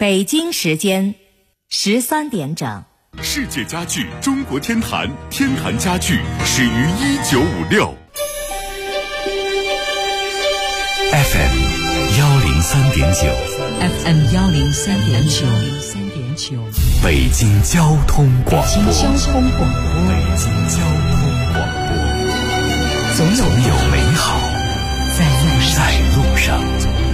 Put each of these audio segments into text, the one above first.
北京时间13点整。 世界家具中国天坛，天坛家具始于1956。FM 103.9 FM 103.9 北京交通广播。 北京交通广播，总有美好在路上。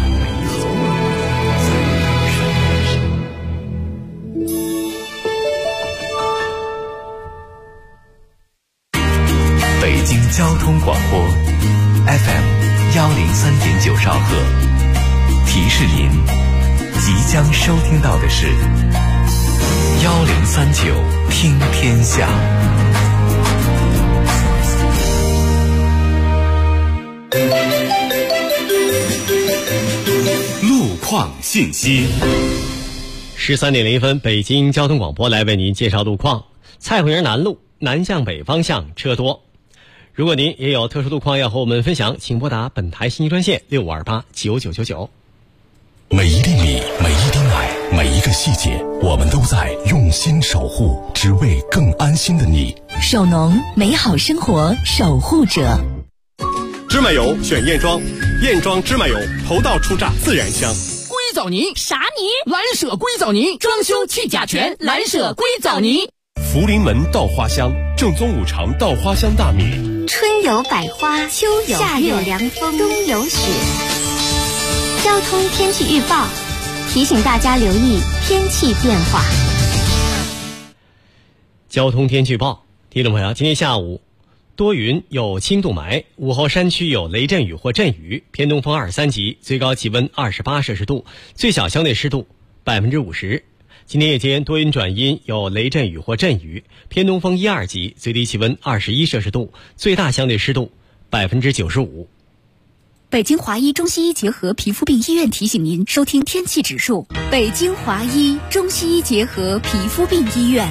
北京交通广播 FM 103.9兆赫，提示您即将收听到的是1039听天下。路况信息。 13点01分，北京交通广播来为您介绍路况。蔡慧营南路南向北方向车多。如果您也有特殊路况要和我们分享，请拨打本台信息专线65289999。 每一粒米，每一滴奶，每一个细节，我们都在用心守护，只为更安心的你。 首农，美好生活守护者。 芝麻油选燕庄，燕庄芝麻油头道出榨，自然香。 硅藻泥啥泥？ 蓝舍硅藻泥，装修去甲醛，蓝舍硅藻泥。 福临门稻花香，正宗五常稻花香大米。 春有百花，秋有夏有凉风，冬有雪。交通天气预报提醒大家留意天气变化。 交通天气预报，听众朋友，今天下午多云有轻度霾，午后山区有雷阵雨或阵雨，偏东风2、3级，最高气温28摄氏度，最小相对湿度50%。今天夜间多云转阴，有雷阵雨或阵雨，偏东风1、2级，最低气温21摄氏度，最大相对湿度95%。 北京华医中西医结合皮肤病医院提醒您收听天气指数。北京华医中西医结合皮肤病医院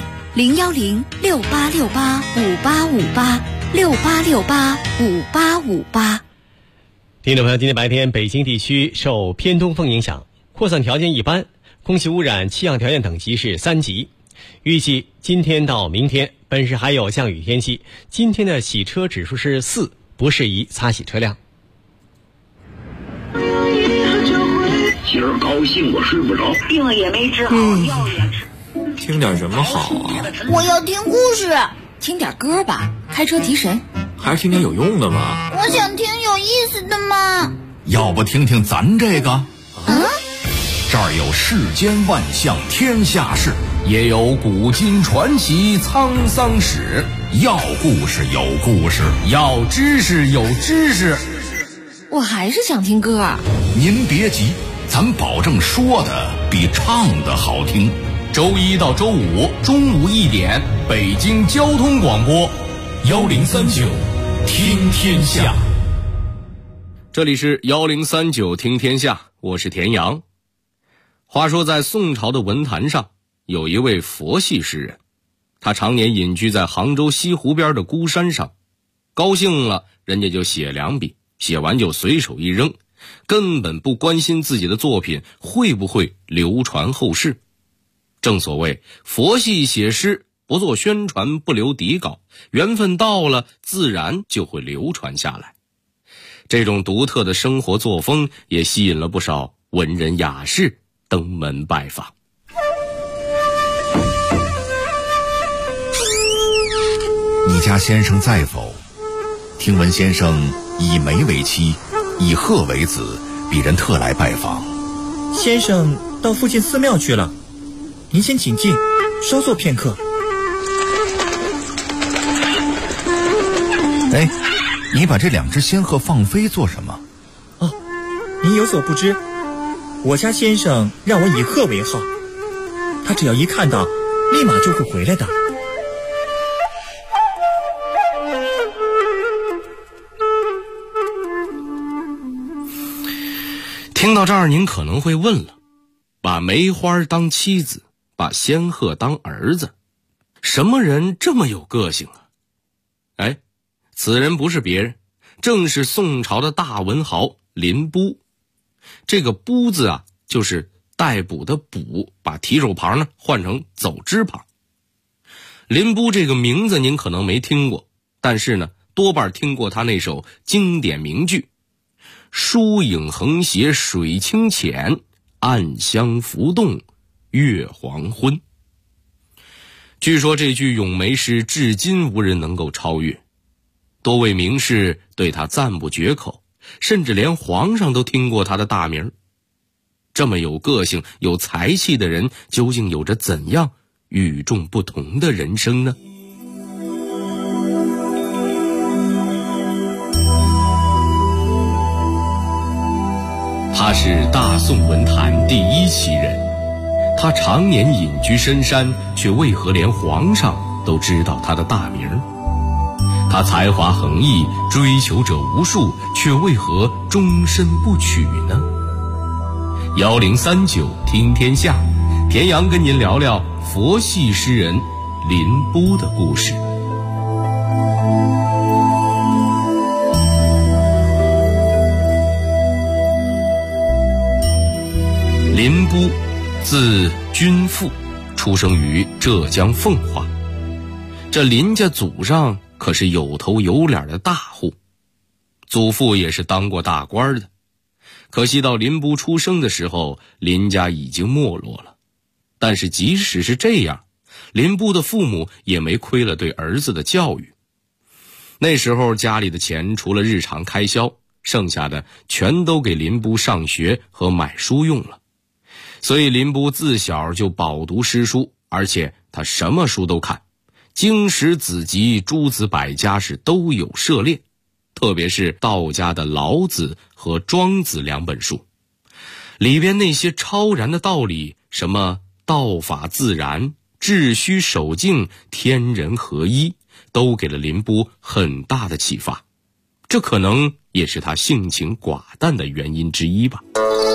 01068685858，68685858。 听众朋友，今天白天北京地区受偏东风影响，扩散条件一般，空气污染气象条件等级是3级。预计今天到明天本市还有降雨天气，今天的洗车指数是4，不适宜擦洗车辆。 今儿高兴我睡不着， 病也没治好，药也吃。 听点什么好啊？ 我要听故事。 听点歌吧，开车提神。 还是听点有用的吧。 我想听有意思的嘛。 要不听听咱这个？这儿有世间万象天下事，也有古今传奇沧桑史。要故事有故事，要知识有知识。 我还是想听歌。 您别急，咱保证说的比唱的好听。周1到周5中午1点，北京交通广播1039听天下。 这里是1039听天下，我是田阳。话说在宋朝的文坛上，有一位佛系诗人，他常年隐居在杭州西湖边的孤山上，高兴了人家就写2笔，写完就随手一扔，根本不关心自己的作品会不会流传后世。正所谓佛系写诗，不做宣传，不留底稿，缘分到了自然就会流传下来。这种独特的生活作风也吸引了不少文人雅士登门拜访。 你家先生在否？听闻先生以梅为妻，以鹤为子，鄙人特来拜访。 先生到附近寺庙去了，您先请进，稍坐片刻。 哎，你把这2只仙鹤放飞做什么？ 哦，您有所不知，我家先生让我以鹤为号，他只要一看到，立马就会回来的。 听到这儿，您可能会问了，把梅花当妻子，把仙鹤当儿子，什么人这么有个性啊？哎，此人不是别人，正是宋朝的大文豪林逋。这个逋字啊，就是逮捕的捕，把提手旁呢换成走之旁。林波这个名字您可能没听过，但是呢多半听过他那首经典名句：疏影横斜水清浅，暗香浮动月黄昏。据说这句咏梅诗至今无人能够超越，多位名士对他赞不绝口，甚至连皇上都听过他的大名。这么有个性有才气的人，究竟有着怎样与众不同的人生呢？他是大宋文坛第一奇人，他常年隐居深山，却为何连皇上都知道他的大名？他才华横溢，追求者无数，却为何终身不娶呢？1039听天下，田阳跟您聊聊佛系诗人林波的故事。林波字君富，出生于浙江奉化。这林家祖上可是有头有脸的大户，祖父也是当过大官的。可惜到林波出生的时候，林家已经没落了。但是即使是这样，林波的父母也没亏了对儿子的教育。那时候家里的钱除了日常开销，剩下的全都给林波上学和买书用了。所以林波自小就饱读诗书，而且他什么书都看，经史子集诸子百家是都有涉猎，特别是道家的老子和庄子2本书，里边那些超然的道理，什么道法自然、秩虚守静、天人合一，都给了林波很大的启发。这可能也是他性情寡淡的原因之一吧。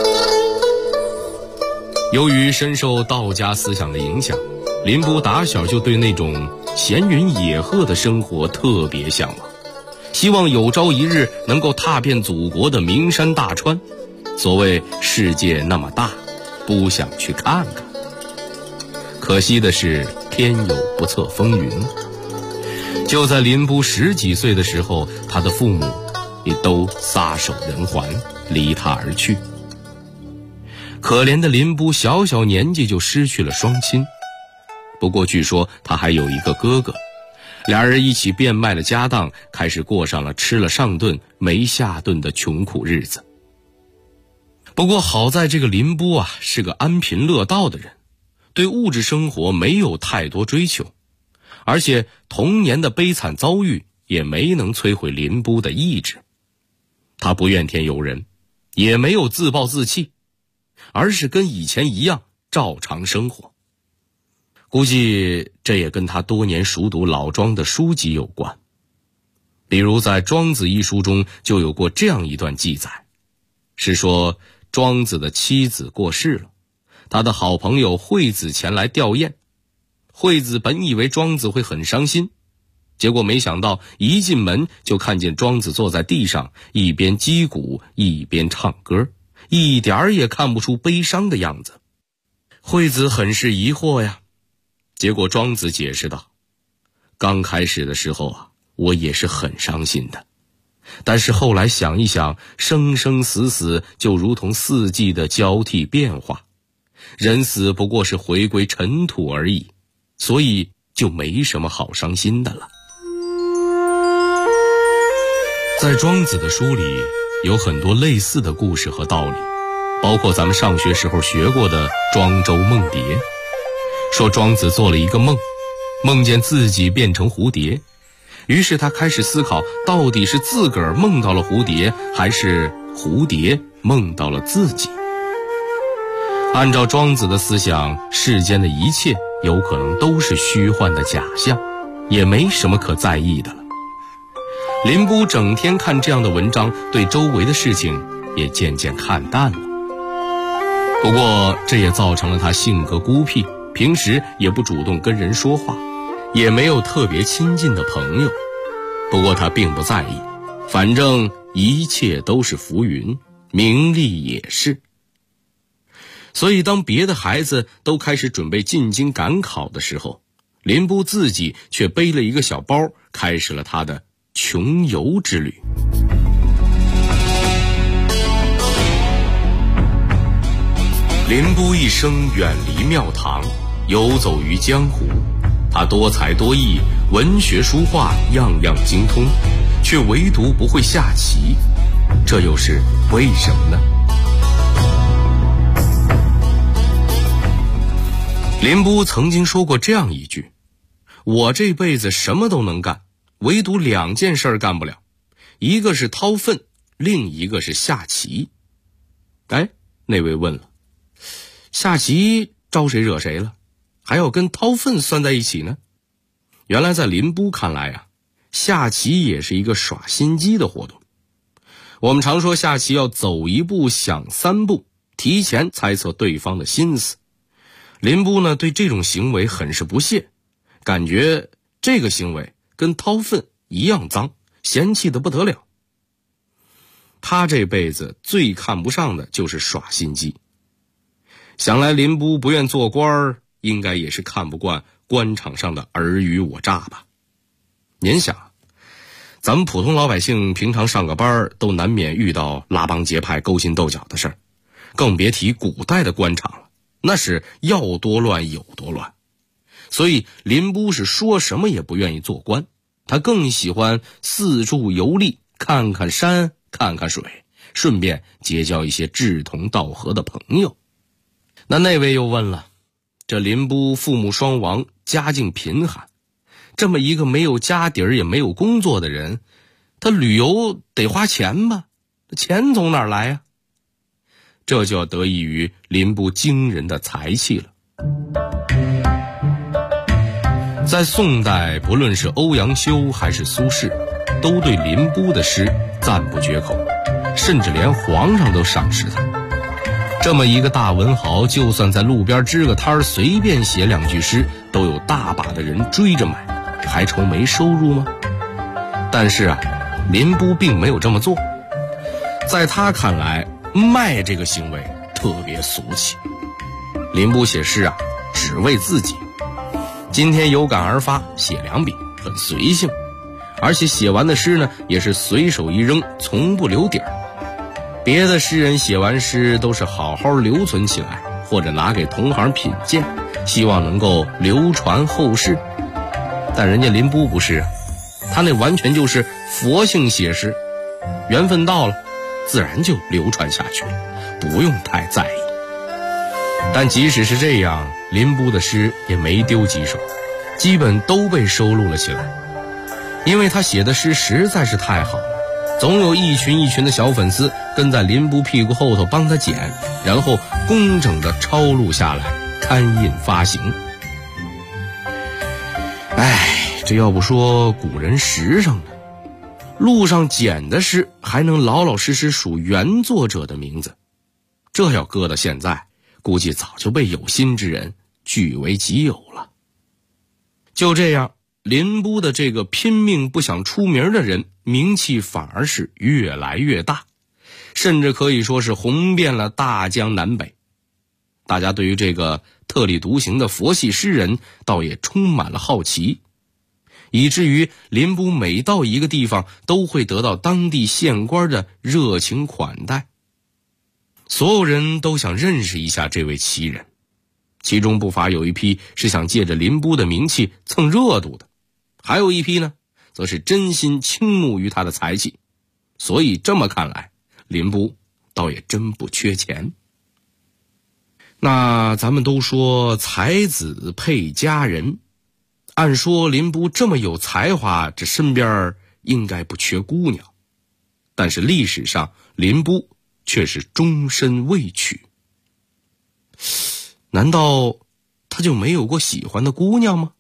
由于深受道家思想的影响，林波打小就对那种闲云野鹤的生活特别向往，希望有朝一日能够踏遍祖国的名山大川。所谓世界那么大，不想去看看。可惜的是天有不测风云，就在林波10几岁的时候，他的父母也都撒手人寰，离他而去。可怜的林波小小年纪就失去了双亲，不过据说他还有一个哥哥，俩人一起变卖了家当，开始过上了吃了上顿没下顿的穷苦日子。不过好在这个林波啊是个安贫乐道的人，对物质生活没有太多追求，而且童年的悲惨遭遇也没能摧毁林波的意志。他不怨天尤人，也没有自暴自弃，而是跟以前一样照常生活。估计这也跟他多年熟读老庄的书籍有关。比如在《庄子》一书中就有过这样一段记载，是说庄子的妻子过世了，他的好朋友惠子前来吊唁。惠子本以为庄子会很伤心，结果没想到一进门就看见庄子坐在地上，一边击鼓一边唱歌，一点儿也看不出悲伤的样子。惠子很是疑惑呀，结果庄子解释道：刚开始的时候啊，我也是很伤心的，但是后来想一想，生生死死就如同四季的交替变化，人死不过是回归尘土而已，所以就没什么好伤心的了。在庄子的书里有很多类似的故事和道理，包括咱们上学时候学过的庄周梦蝶。说庄子做了一个梦，梦见自己变成蝴蝶，于是他开始思考，到底是自个儿梦到了蝴蝶，还是蝴蝶梦到了自己。按照庄子的思想，世间的一切有可能都是虚幻的假象，也没什么可在意的了。林波整天看这样的文章，对周围的事情也渐渐看淡了。不过这也造成了他性格孤僻，平时也不主动跟人说话，也没有特别亲近的朋友。不过他并不在意，反正一切都是浮云，名利也是。 所以当别的孩子都开始准备进京赶考的时候，林布自己却背了一个小包，开始了他的穷游之旅。林布一生远离庙堂，游走于江湖，他多才多艺，文学书画样样精通，却唯独不会下棋，这又是为什么呢？林布曾经说过这样一句：我这辈子什么都能干，唯独2件事干不了，一个是掏粪，另一个是下棋。那位问了，下棋招谁惹谁了，还要跟掏粪算在一起呢？原来在林布看来啊，下棋也是一个耍心机的活动。我们常说下棋要走一步想3步，提前猜测对方的心思。林布呢，对这种行为很是不屑，感觉这个行为跟掏粪一样脏，嫌弃得不得了。他这辈子最看不上的就是耍心机。想来林布不愿做官，应该也是看不惯官场上的尔虞我诈吧。您想，咱们普通老百姓平常上个班都难免遇到拉帮结派、勾心斗角的事儿，更别提古代的官场了，那是要多乱有多乱。所以林布是说什么也不愿意做官，他更喜欢四处游历，看看山，看看水，顺便结交一些志同道合的朋友。那位又问了，这林布父母双亡，家境贫寒，这么一个没有家底儿也没有工作的人，他旅游得花钱吧？钱从哪儿来呀？这就要得益于林布惊人的才气了。在宋代，不论是欧阳修还是苏轼，都对林布的诗赞不绝口，甚至连皇上都赏识他。这么一个大文豪，就算在路边支个摊儿，随便写2句诗，都有大把的人追着买，还愁没收入吗？但是啊，林布并没有这么做。在他看来，卖这个行为特别俗气。林布写诗啊，只为自己。今天有感而发，写2笔，很随性，而且写完的诗呢，也是随手一扔，从不留底儿。别的诗人写完诗都是好好留存起来，或者拿给同行品鉴，希望能够流传后世。但人家林布不是啊，他那完全就是佛性写诗，缘分到了，自然就流传下去了，不用太在意。但即使是这样，林布的诗也没丢几首，基本都被收录了起来。因为他写的诗实在是太好了，总有一群一群的小粉丝跟在林布屁股后头帮他剪，然后工整的抄录下来，刊印发行。这要不说古人时尚呢，路上捡的诗还能老老实实数原作者的名字，这要搁到现在，估计早就被有心之人据为己有了。就这样，林布的这个拼命不想出名的人，名气反而是越来越大，甚至可以说是红遍了大江南北。大家对于这个特立独行的佛系诗人倒也充满了好奇，以至于林布每到一个地方都会得到当地县官的热情款待。所有人都想认识一下这位奇人，其中不乏有一批是想借着林布的名气蹭热度的，还有一批呢，则是真心倾慕于他的才气。所以这么看来，林布倒也真不缺钱。那咱们都说才子配佳人，按说林布这么有才华，这身边应该不缺姑娘，但是历史上林布却是终身未娶。难道他就没有过喜欢的姑娘吗？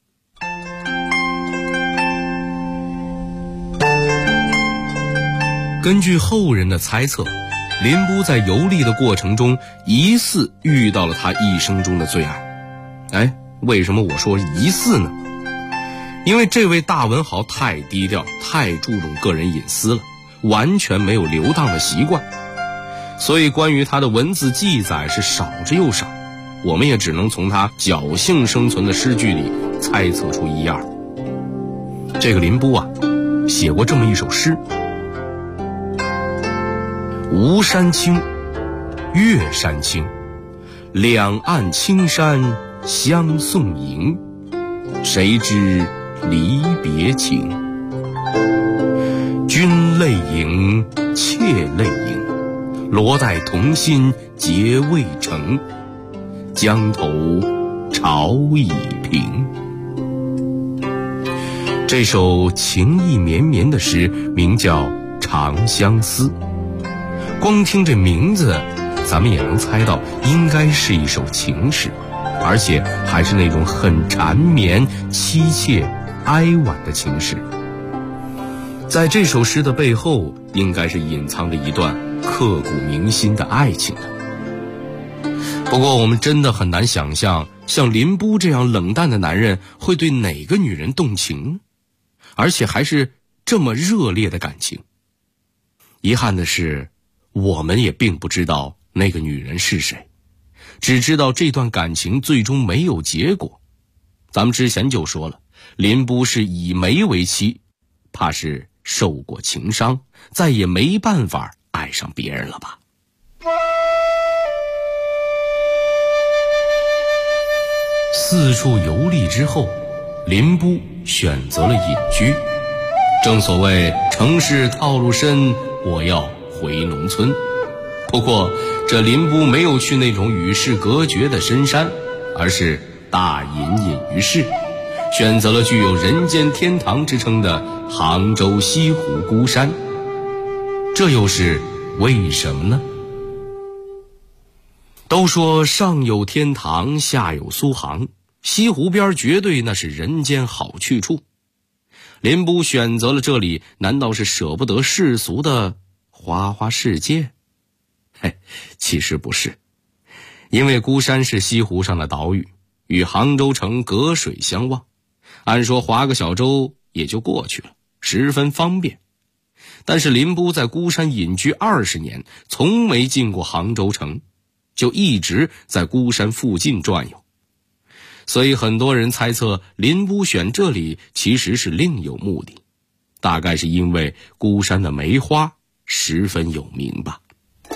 根据后人的猜测，林布在游历的过程中疑似遇到了他一生中的最爱。为什么我说疑似呢？因为这位大文豪太低调，太注重个人隐私了，完全没有游荡的习惯。 所以关于他的文字记载是少之又少，我们也只能从他侥幸生存的诗句里猜测出一二。这个林逋啊，写过这么一首诗：吴山青，岳山青，两岸青山相送迎，谁知离别情？君泪盈，妾泪盈，罗带同心结未成，江头潮已平。这首情意绵绵的诗名叫《长相思》，光听这名字咱们也能猜到应该是一首情诗，而且还是那种很缠绵凄切哀婉的情诗。在这首诗的背后应该是隐藏着一段刻骨铭心的爱情的。不过我们真的很难想象像林逋这样冷淡的男人会对哪个女人动情，而且还是这么热烈的感情。遗憾的是，我们也并不知道那个女人是谁，只知道这段感情最终没有结果。咱们之前就说了，林逋是以梅为妻，怕是受过情伤，再也没办法爱上别人了吧。四处游历之后，林逋选择了隐居。正所谓城市套路深，我要回农村。不过这林逋没有去那种与世隔绝的深山，而是大隐隐于市，选择了具有人间天堂之称的杭州西湖孤山。这又是为什么呢？都说上有天堂，下有苏杭，西湖边绝对那是人间好去处。林逋选择了这里，难道是舍不得世俗的花花世界？嘿，其实不是，因为孤山是西湖上的岛屿，与杭州城隔水相望，按说划个小舟也就过去了，十分方便。但是林逋在孤山隐居20年，从没进过杭州城，就一直在孤山附近转悠。所以很多人猜测林逋选这里其实是另有目的，大概是因为孤山的梅花十分有名吧。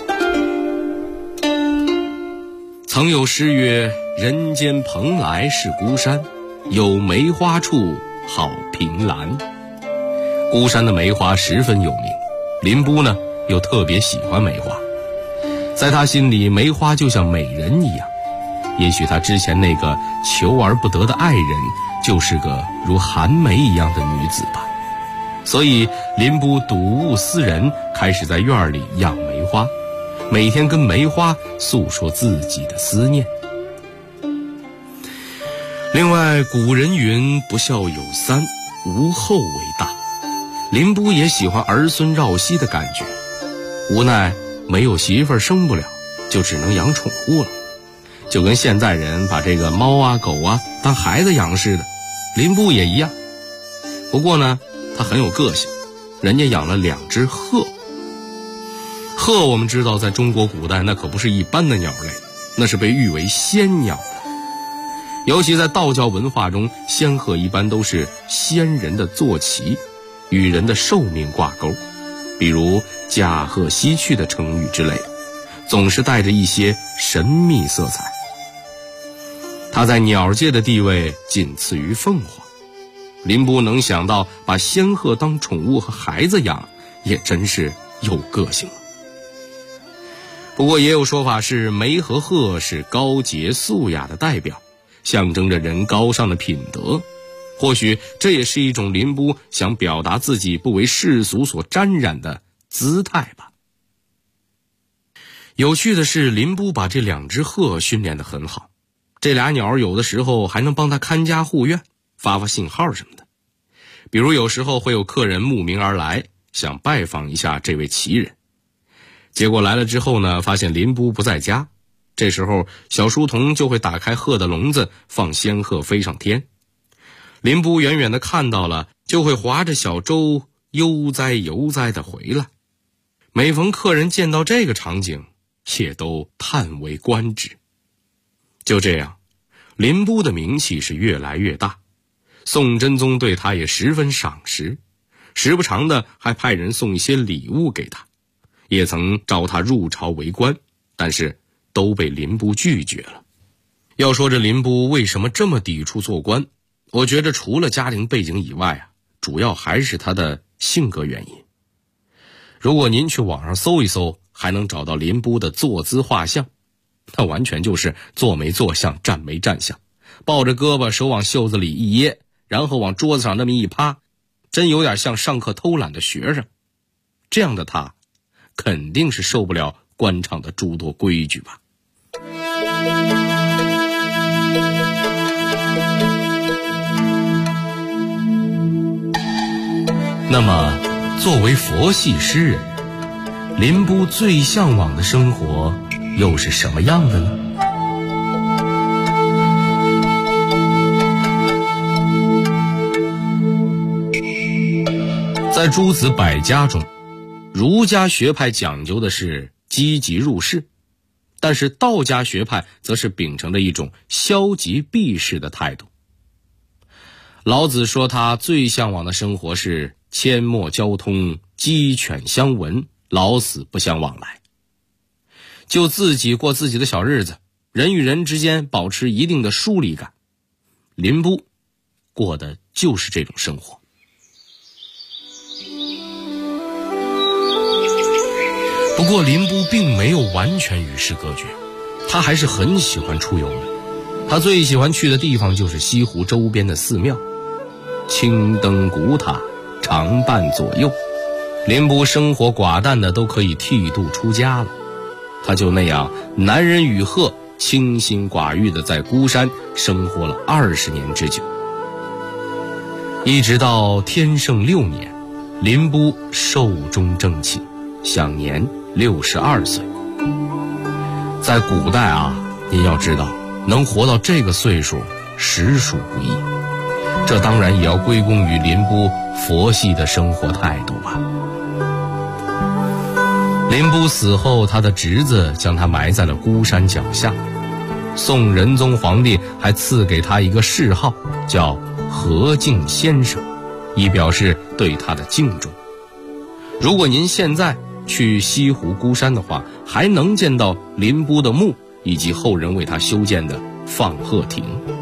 曾有诗曰：人间蓬莱是孤山，有梅花处好凭栏。孤山的梅花十分有名，林逋呢又特别喜欢梅花，在他心里梅花就像美人一样，也许他之前那个求而不得的爱人就是个如寒梅一样的女子吧。所以林逋睹物思人，开始在院里养梅花，每天跟梅花诉说自己的思念。另外古人云不孝有三，无后为大，林逋也喜欢儿孙绕膝的感觉，无奈没有媳妇儿生不了，就只能养宠物了，就跟现在人把这个猫啊狗啊当孩子养似的，林逋也一样。不过呢他很有个性，人家养了2只鹤。鹤我们知道在中国古代那可不是一般的鸟类，那是被誉为仙鸟的。尤其在道教文化中，仙鹤一般都是仙人的坐骑，与人的寿命挂钩，比如驾鹤西去的成语之类的，总是带着一些神秘色彩。它在鸟界的地位仅次于凤凰。林逋能想到把仙鹤当宠物和孩子养，也真是有个性了。不过也有说法是梅和鹤是高洁素雅的代表，象征着人高尚的品德，或许这也是一种林逋想表达自己不为世俗所沾染的姿态吧。有趣的是，林逋把这2只鹤训练得很好，这俩鸟有的时候还能帮他看家护院，发信号什么的。比如有时候会有客人慕名而来，想拜访一下这位奇人，结果来了之后呢，发现林逋不在家，这时候小书童就会打开鹤的笼子，放仙鹤飞上天。林逋远远地看到了，就会划着小舟悠哉悠哉地回来。每逢客人见到这个场景， 也都叹为观止。就这样，林波的名气是越来越大，宋真宗对他也十分赏识，时不常的还派人送一些礼物给他，也曾召他入朝为官，但是都被林波拒绝了。要说这林波为什么这么抵触做官，我觉得除了家庭背景以外主要还是他的性格原因。如果您去网上搜一搜，还能找到林波的坐姿画像，那完全就是坐没坐相，站没站相，抱着胳膊手往袖子里一掖，然后往桌子上那么一趴，真有点像上课偷懒的学生。这样的他肯定是受不了官场的诸多规矩吧。那么作为佛系诗人，林波最向往的生活又是什么样的呢？在诸子百家中，儒家学派讲究的是积极入世，但是道家学派则是秉承着一种消极避世的态度。老子说他最向往的生活是阡陌交通，鸡犬相闻，老死不相往来，就自己过自己的小日子，人与人之间保持一定的疏离感。林波过的就是这种生活。不过林波并没有完全与世隔绝，他还是很喜欢出游的。他最喜欢去的地方就是西湖周边的寺庙，青灯古塔，常伴左右。林波生活寡淡的都可以剃度出家了，他就那样男人与鹤，清心寡欲的在孤山生活了20年之久。一直到天圣6年，林波寿终正寝，享年62岁。在古代您要知道，能活到这个岁数实属不易，这当然也要归功于林波佛系的生活态度吧。林波死后，他的侄子将他埋在了孤山脚下，宋仁宗皇帝还赐给他一个谥号，叫和敬先生，以表示对他的敬重。如果您现在去西湖孤山的话，还能见到林波的墓以及后人为他修建的放鹤亭。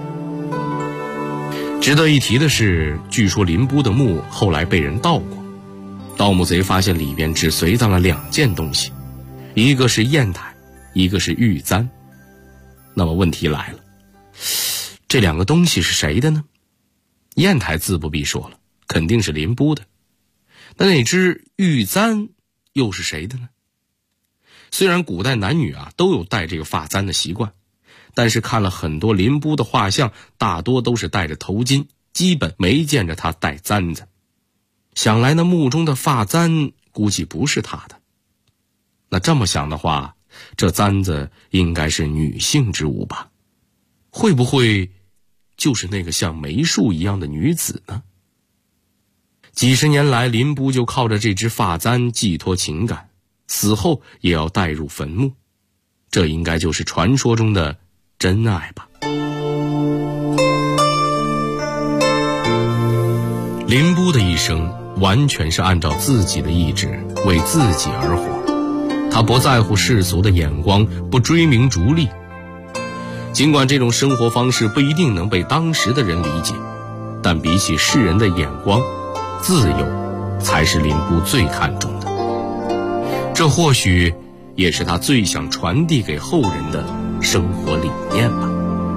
值得一提的是，据说林波的墓后来被人盗过，盗墓贼发现里边只随葬了2件东西，一个是砚台，一个是玉簪。那么问题来了，这2个东西是谁的呢？砚台自不必说了，肯定是林波的。那只玉簪又是谁的呢？虽然古代男女都有戴这个发簪的习惯，但是看了很多林波的画像，大多都是戴着头巾，基本没见着他戴簪子。想来那墓中的发簪估计不是他的。那这么想的话，这簪子应该是女性之物吧？会不会就是那个像梅树一样的女子呢？几十年来，林波就靠着这只发簪寄托情感，死后也要带入坟墓，这应该就是传说中的真爱吧。林波的一生完全是按照自己的意志，为自己而活，他不在乎世俗的眼光，不追名逐利。尽管这种生活方式不一定能被当时的人理解，但比起世人的眼光，自由才是林波最看重的。这或许也是他最想传递给后人的生活理念吧。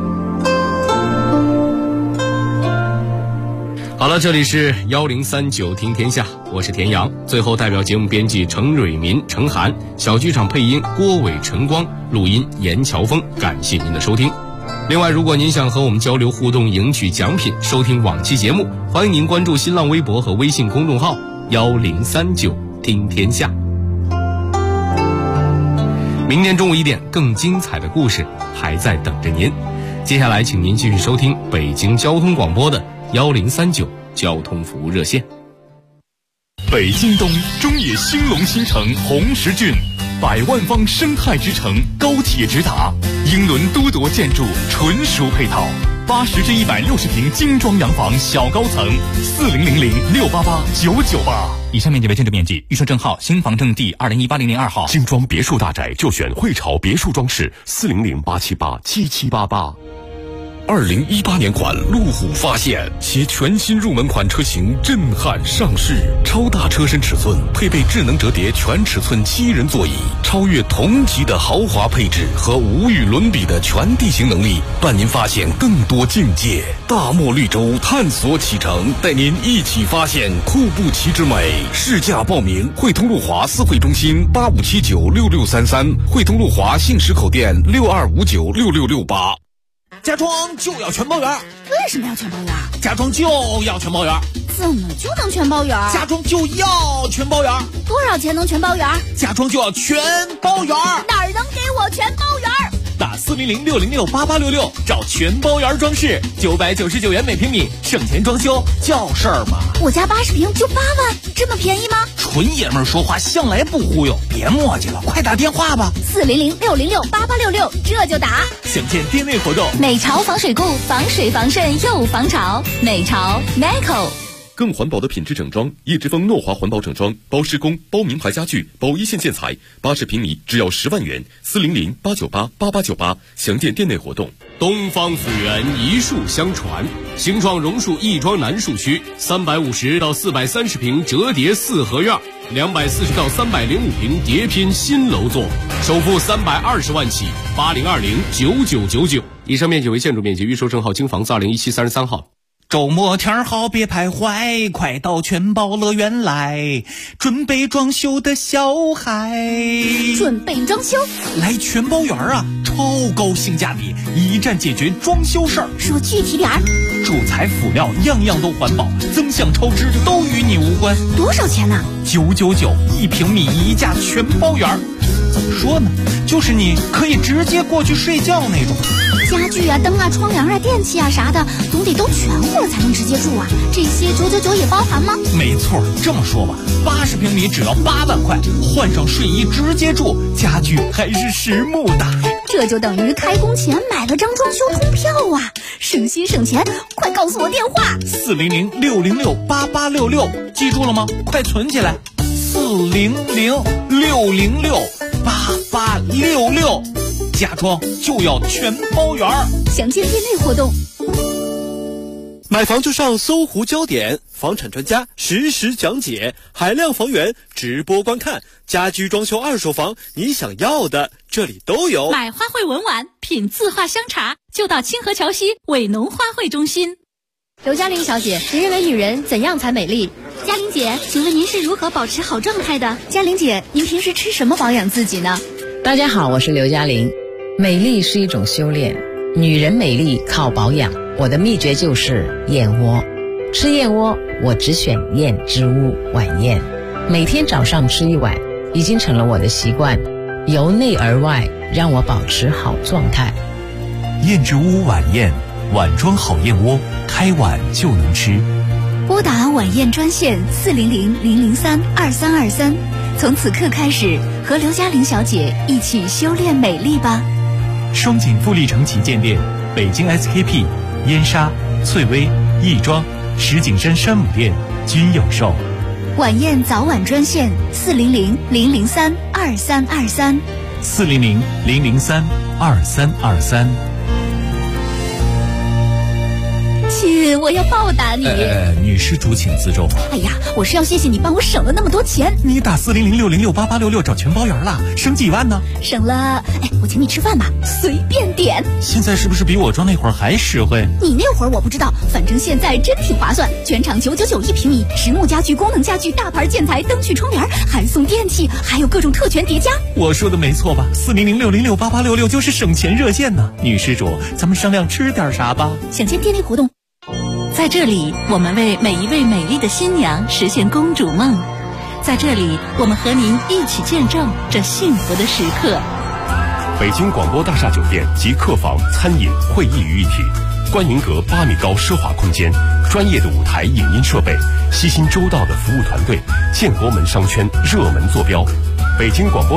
好了，这里是1039听天下，我是田阳。最后代表节目编辑程蕊民、程涵，小剧场配音郭伟、陈光，录音严乔峰，感谢您的收听。另外，如果您想和我们交流互动，赢取奖品，收听往期节目，欢迎您关注新浪微博和微信公众号1039听天下。明天中午1点，更精彩的故事还在等着您。接下来请您继续收听北京交通广播的1039交通服务热线。 北京东中野兴隆新城红石郡 100万方生态之城，高铁直达，英伦都铎建筑纯属配套，80至160平精装洋房小高层，4000-688-998。以上面积为建筑面积，预售证号新房证第2018-002号。 精装别墅大宅就选汇潮别墅装饰，400-878-7788。2018年款路虎发现，其全新入门款车型震撼上市，超大车身尺寸，配备智能折叠全尺寸7人座椅，超越同级的豪华配置和无与伦比的全地形能力，伴您发现更多境界。大漠绿洲探索启程，带您一起发现库布齐之美。试驾报名：汇通路华四惠中心85796633，汇通路华信实口店62596668。 家装就要全包圆。 为什么要全包圆？ 家装就要全包圆。 怎么就能全包圆？ 家装就要全包圆。 多少钱能全包圆？ 家装就要全包圆。 哪儿能给我全包圆？ 打400-606-8866找全包圆装饰，999元每平米，省钱装修叫事儿嘛。 我家80平就8万，这么便宜吗？ 纯爷们儿说话向来不忽悠，别磨叽了，快打电话吧。 400-606-8866，这就打。 详见店内活动。 美潮防水固，防水防渗又防潮。美潮 Meco。 更环保的品质整装，叶之峰诺华环保整装，包施工，包名牌家具，包一线建材，80平米只要10万元，400-898-8898，详见店内活动。 东方府源一树相传，形状榕树亦庄南树区，350到430平折叠4合院，240到305平叠拼新楼座，首付320万起，80209999。以上面积为建筑面积，预售证号京房子2017-33号。 周末天好别徘徊，快到全包乐园来，准备装修的小孩。 准备装修？ 来全包园啊，超高性价比，一站解决装修事儿。 说具体点儿。 主材辅料样样都环保，增项超支都与你无关。 多少钱呢 ？999，1平米一价全包圆。怎么说呢？就是你可以直接过去睡觉那种。 家具啊、灯啊、窗帘啊、电器啊啥的，总得都全乎了才能直接住啊。这些999也包含吗？ 没错，这么说吧，80平米只要8万块，换上睡衣直接住，家具还是实木的。 这就等于开工前买了张装修通票啊，省心省钱。快告诉我电话 ：400-606-8866，记住了吗？快存起来，400-606-8866，家装就要全包圆。 详见店内活动。 买房就上搜狐焦点，房产专家实时讲解，海量房源直播观看，家居装修二手房，你想要的这里都有。 买花卉文玩，品字画香茶，就到清河桥西伟农花卉中心。 刘嘉玲小姐，您认为女人怎样才美丽？ 嘉玲姐，请问您是如何保持好状态的？ 嘉玲姐，您平时吃什么保养自己呢？ 大家好，我是刘嘉玲。美丽是一种修炼，女人美丽靠保养。我的秘诀就是燕窝。吃燕窝，我只选燕之屋晚宴，每天早上吃一碗，已经成了我的习惯，由内而外让我保持好状态。 燕之屋晚宴，碗装好燕窝，开碗就能吃。 拨打晚宴专线400-003-2323，从此刻开始和刘嘉玲小姐一起修炼美丽吧。 双井富力城旗舰店、北京 SKP、燕莎、翠微、亦庄、石景山山姆店均有售。 晚宴早晚专线400-003-2323， 400-003-2323。 亲，我要报答你。 女施主请自重。 哎呀，我是要谢谢你帮我省了那么多钱。 你打400-606-8866找全包圆了，省几万呢？ 省了，我请你吃饭吧，随便点。 现在是不是比我装那会儿还实惠？ 你那会儿我不知道，反正现在真挺划算。全场999，1平米，实木家具、功能家具、大牌建材、灯具、窗帘，还送电器，还有各种特权叠加。 我说的没错吧？400-606-8866就是省钱热线呢。女施主，咱们商量吃点啥吧？ 想见店内活动。 在这里，我们为每一位美丽的新娘实现公主梦。在这里，我们和您一起见证这幸福的时刻。 北京广播大厦酒店集客房、餐饮、会议于一体，观云阁8米高奢华空间，专业的舞台影音设备，悉心周到的服务团队，建国门商圈热门坐标。北京广播